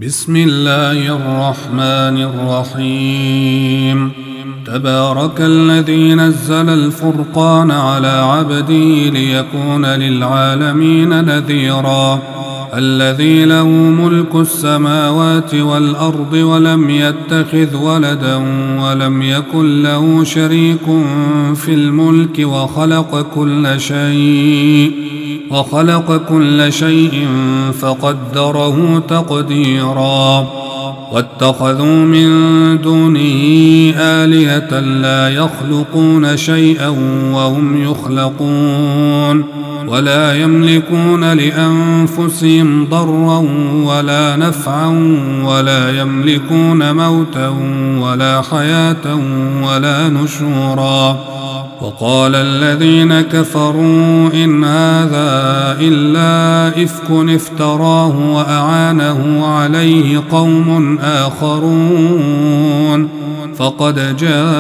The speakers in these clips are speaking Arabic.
بسم الله الرحمن الرحيم. تبارك الذي نزل الفرقان على عبده ليكون للعالمين نذيرا. الذي له ملك السماوات والأرض ولم يتخذ ولدا ولم يكن له شريك في الملك وخلق كل شيء فقدره تقديرا. واتخذوا من دونه آلهة لا يخلقون شيئا وهم يخلقون ولا يملكون لأنفسهم ضرا ولا نفعا ولا يملكون موتا ولا حياة ولا نشورا. وقال الذين كفروا إن هذا إلا إفك افتراه وأعانه عليه قوم آخرون فقد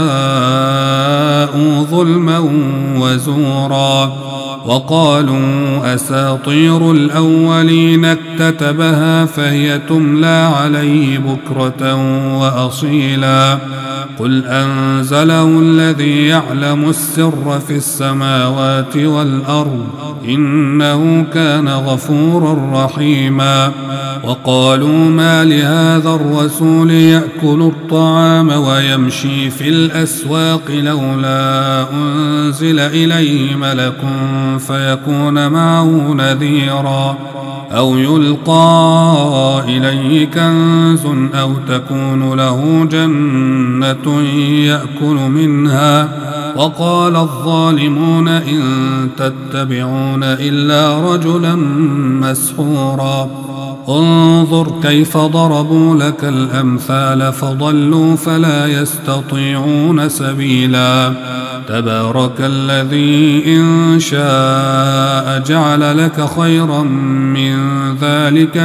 جاءوا ظلما وزورا. وقالوا أساطير الأولين اكتتبها فهي تملى عليه بكرة وأصيلا. قل أنزله الذي يعلم السر في السماوات والأرض إنه كان غفورا رحيما. وقالوا ما لهذا الرسول يأكل الطعام ويمشي في الأسواق لولا أنزل إليه ملك فيكون معه نذيرا أو يلقى إليه كنز أو تكون له جنة يأكل منها. وقال الظالمون إن تتبعون إلا رجلا مسحورا. انظر كيف ضربوا لك الأمثال فضلوا فلا يستطيعون سبيلا. تبارك الذي إن شاء جعل لك خيرا من ذلك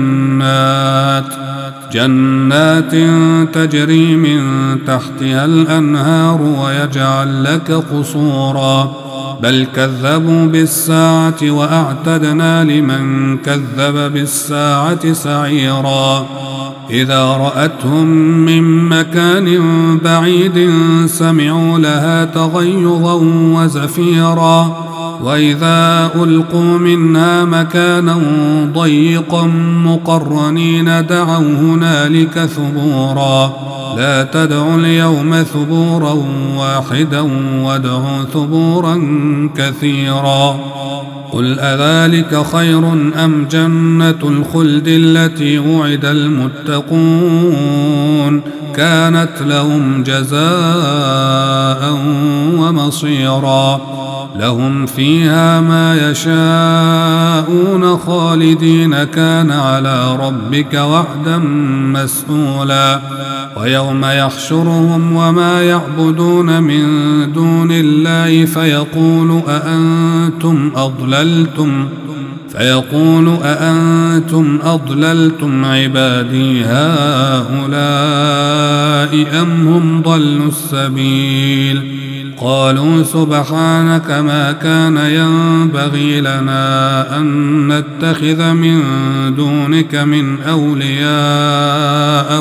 جنات تجري من تحتها الأنهار ويجعل لك قصورا. بل كذبوا بالساعة وأعتدنا لمن كذب بالساعة سعيرا. إذا رأتهم من مكان بعيد سمعوا لها تغيظا وزفيرا. وإذا ألقوا منها مكانا ضيقا مقرنين دعوا هنالك ثبورا. لا تدعوا اليوم ثبورا واحدا وادعوا ثبورا كثيرا. قل أذلك خير أم جنة الخلد التي وعد المتقون كانت لهم جزاء ومصيرا. لهم فيها ما يشاءون خالدين كان على ربك وعدا مسئولا. ويوم يحشرهم وما يعبدون من دون الله فيقول أأنتم أضللتم عبادي هؤلاء أم هم ضلوا السبيل. قالوا سبحانك ما كان ينبغي لنا أن نتخذ من دونك من أولياء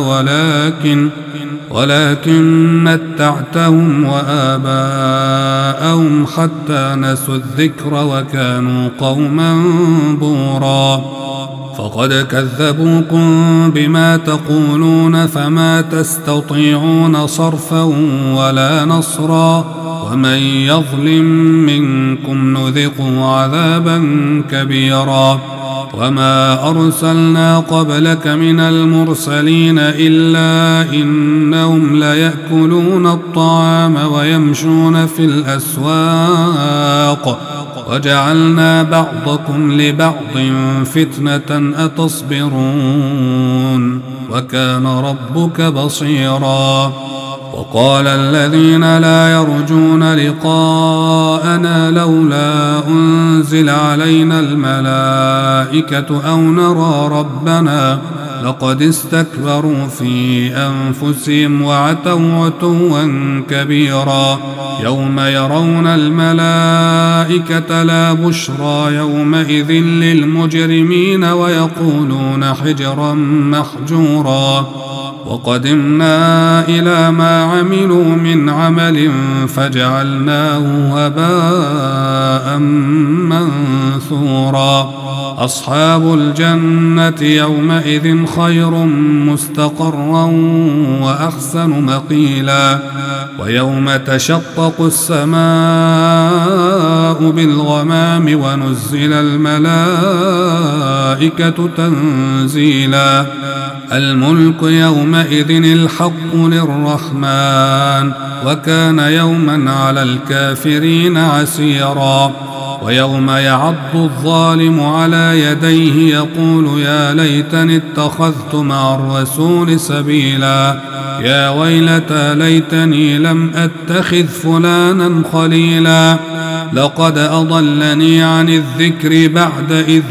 ولكن متعتهم وآباءهم حتى نسوا الذكر وكانوا قوما بورا. فقد كذبوكم بما تقولون فما تستطيعون صرفا ولا نصرا. ومن يظلم منكم نذقه عذابا كبيرا. وما أرسلنا قبلك من المرسلين إلا إنهم ليأكلون الطعام ويمشون في الأسواق وجعلنا بعضكم لبعض فتنة أتصبرون وكان ربك بصيرا. وقال الذين لا يرجون لقاءنا لولا أنزل علينا الملائكة أو نرى ربنا لقد استكبروا في أنفسهم وعتوا عتوا كبيرا يوم يرون الملائكة لا بشرى يومئذ للمجرمين ويقولون حجرا محجورا وقدمنا إلى ما عملوا من عمل فجعلناه هباء منثورا أصحاب الجنة يومئذ خير مستقرا وأحسن مقيلا ويوم تشقق السماء بالغمام ونزل الملائكة تنزيلا الملك يومئذ الحق للرحمن وكان يوما على الكافرين عسيرا ويوم يعض الظالم على يديه يقول يا ليتني اتخذت مع الرسول سبيلا يا ويلتى ليتني لم أتخذ فلانا خليلا لقد أضلني عن الذكر بعد إذ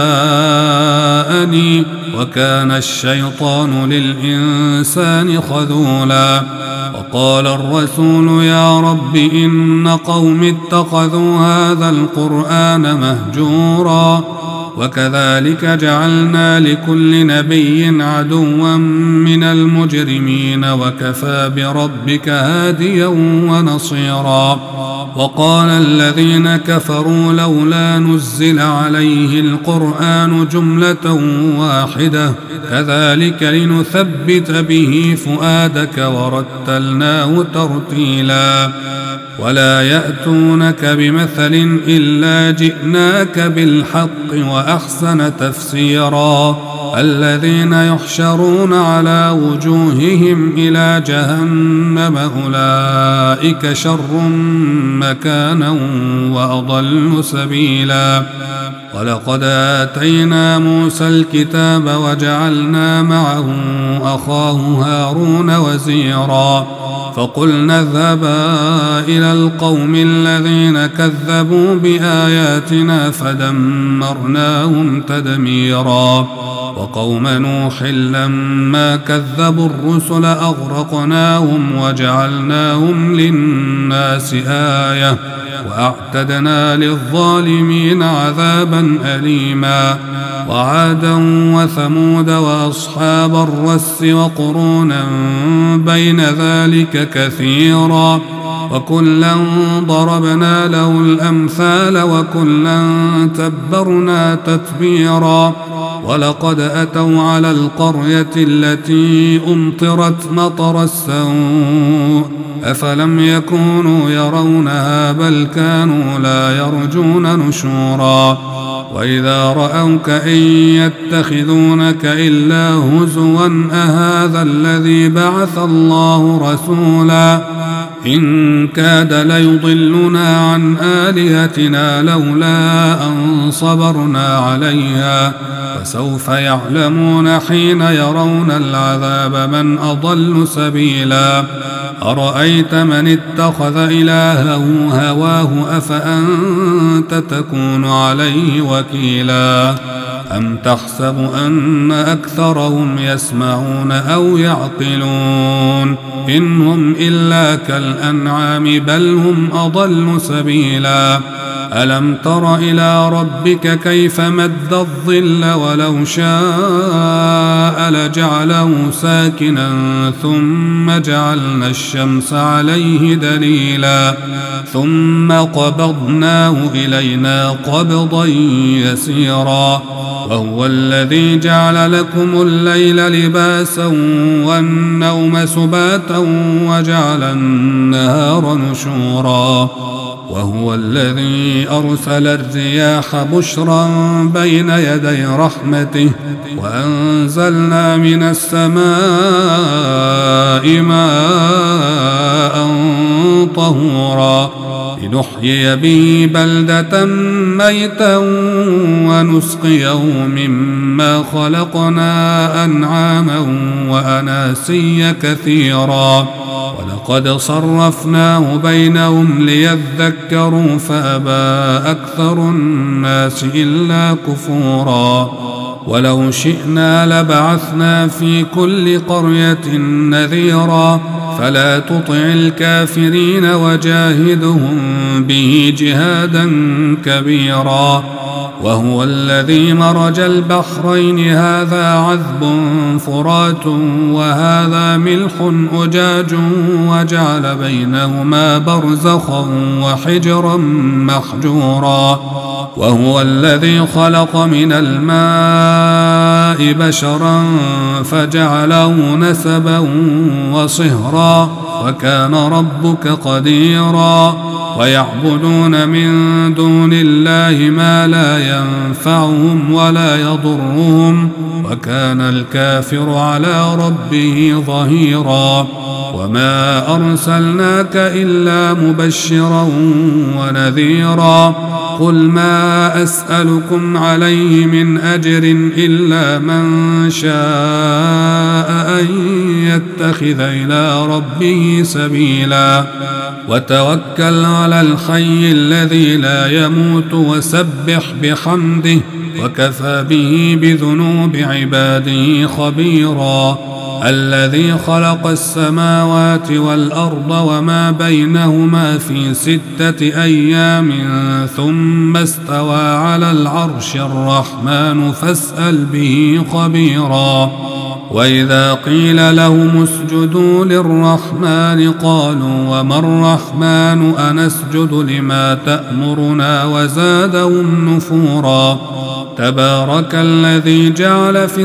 جاءني وكان الشيطان للإنسان خذولا وقال الرسول يا رب إن قوم اتخذوا هذا القرآن مهجورا وكذلك جعلنا لكل نبي عدوا من المجرمين وكفى بربك هاديا ونصيرا وقال الذين كفروا لولا نزل عليه القرآن جملة واحدة كذلك لنثبت به فؤادك ورتلناه ترتيلا ولا يأتونك بمثل إلا جئناك بالحق وأحسن تفسيرا الذين يحشرون على وجوههم إلى جهنم أولئك شر مكانا وأضل سبيلا ولقد آتينا موسى الكتاب وجعلنا معه أخاه هارون وزيرا فقلنا اذهبا إلى القوم الذين كذبوا بآياتنا فدمرناهم تدميرا وقوم نوح لما كذبوا الرسل أغرقناهم وجعلناهم للناس آية وأعتدنا للظالمين عذابا أليما وعادا وثمود وأصحاب الرس وقرونا بين ذلك كثيرا وكلا ضربنا له الأمثال وكلا تبرنا تتبيرا ولقد أتوا على القرية التي أمطرت مطر السوء أفلم يكونوا يرونها بل كانوا لا يرجون نشورا وإذا رأوك إن يتخذونك إلا هزوا أهذا الذي بعث الله رسولا إن كاد ليضلنا عن آلهتنا لولا أن صبرنا عليها فسوف يعلمون حين يرون العذاب من أضل سبيلا أرأيت من اتخذ إلهه هواه أفأنت تكون عليه وكيلا أم تحسب أن أكثرهم يسمعون أو يعقلون إن هم إلا كالأنعام بل هم أضل سبيلا ألم تر إلى ربك كيف مد الظل ولو شاء لجعله ساكنا ثم جعلنا الشمس عليه دليلا ثم قبضناه إلينا قبضا يسيرا وهو الذي جعل لكم الليل لباسا والنوم سباتا وجعل النهار نشورا وهو الذي أرسل الرياح بشرا بين يدي رحمته وأنزلنا من السماء ماء طهورا لنحيي به بلدة ميتا ونسقيه مما خلقنا أنعاما وأناسيا كثيرا ولقد صرفناه بينهم ليذكروا فأبى أكثر الناس إلا كفورا ولو شئنا لبعثنا في كل قرية نذيرا فلا تطع الكافرين وجاهدهم به جهادا كبيرا وهو الذي مرج البحرين هذا عذب فرات وهذا ملح أجاج وجعل بينهما برزخا وحجرا محجورا وهو الذي خلق من الماء بشرا فجعله نسبا وصهرا وكان ربك قديرا ويعبدون من دون الله ما لا ينفعهم ولا يضرهم وكان الكافر على ربه ظهيرا وما أرسلناك إلا مبشرا ونذيرا قل ما أسألكم عليه من أجر إلا من شاء أن يتخذ إلى ربه سبيلا وتوكل على الحي الذي لا يموت وسبح بحمده وكفى به بذنوب عباده خبيرا الذي خلق السماوات والأرض وما بينهما في 6 أيام ثم استوى على العرش الرحمن فاسأل به خبيرا وإذا قيل لهم اسجدوا للرحمن قالوا وما الرحمن أنسجد لما تأمرنا وزادهم نفورا تبارك الذي جعل في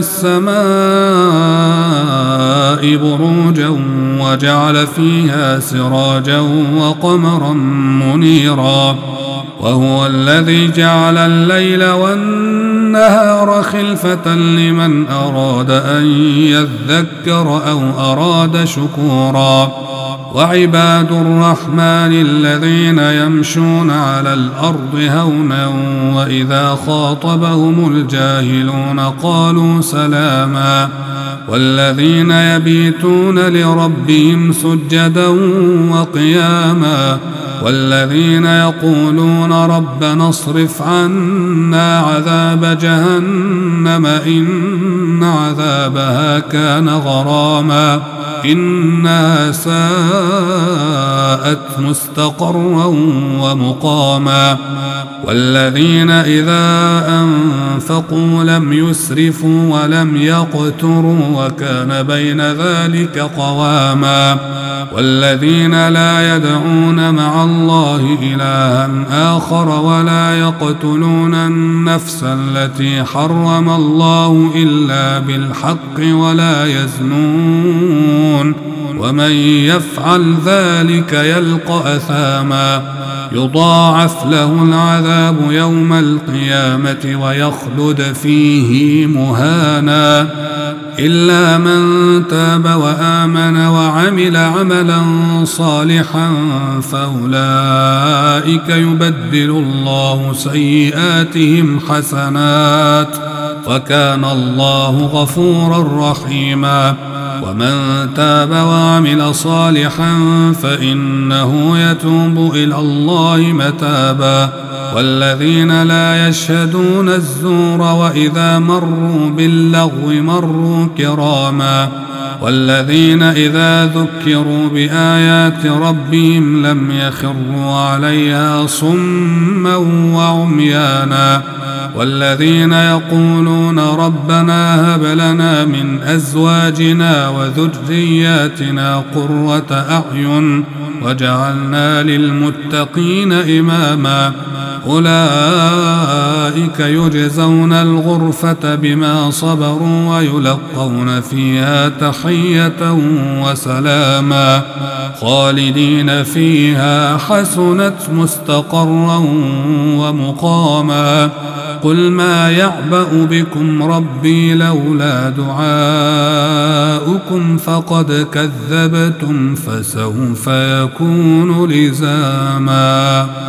السماء بروجا وجعل فيها سراجا وقمرا منيرا وهو الذي جعل الليل والنهار خلفة لمن أراد أن يذكر أو أراد شكورا وعباد الرحمن الذين يمشون على الأرض هونا وإذا خاطبهم الجاهلون قالوا سلاما والذين يبيتون لربهم سجدا وقياما والذين يقولون ربنا اصرف عنا عذاب جهنم إن عذابها كان غراما إنها ساءت مستقرا ومقاما والذين إذا أنفقوا لم يسرفوا ولم يقتروا وكان بين ذلك قواما والذين لا يدعون مع الله إلها آخر ولا يقتلون النفس التي حرم الله إلا بالحق ولا يزنون ومن يفعل ذلك يلقى أثاما يضاعف له العذاب يوم القيامة ويخلد فيه مهانا إلا من تاب وآمن وعمل عملا صالحا فأولئك يبدل الله سيئاتهم حسنات وكان الله غفورا رحيما ومن تاب وعمل صالحا فإنه يتوب إلى الله متابا والذين لا يشهدون الزور وإذا مروا باللغو مروا كراما والذين إذا ذكروا بآيات ربهم لم يخروا عليها صما وعميانا والذين يقولون ربنا هب لنا من أزواجنا وذرياتنا قرة أعين وجعلنا للمتقين إماما أولئك يجزون الغرفة بما صبروا ويلقون فيها تحية وسلاما خالدين فيها حسنت مستقرا ومقاما قل ما يعبأ بكم ربي لولا دعاؤكم فقد كذبتم فسوف يكون لزاما.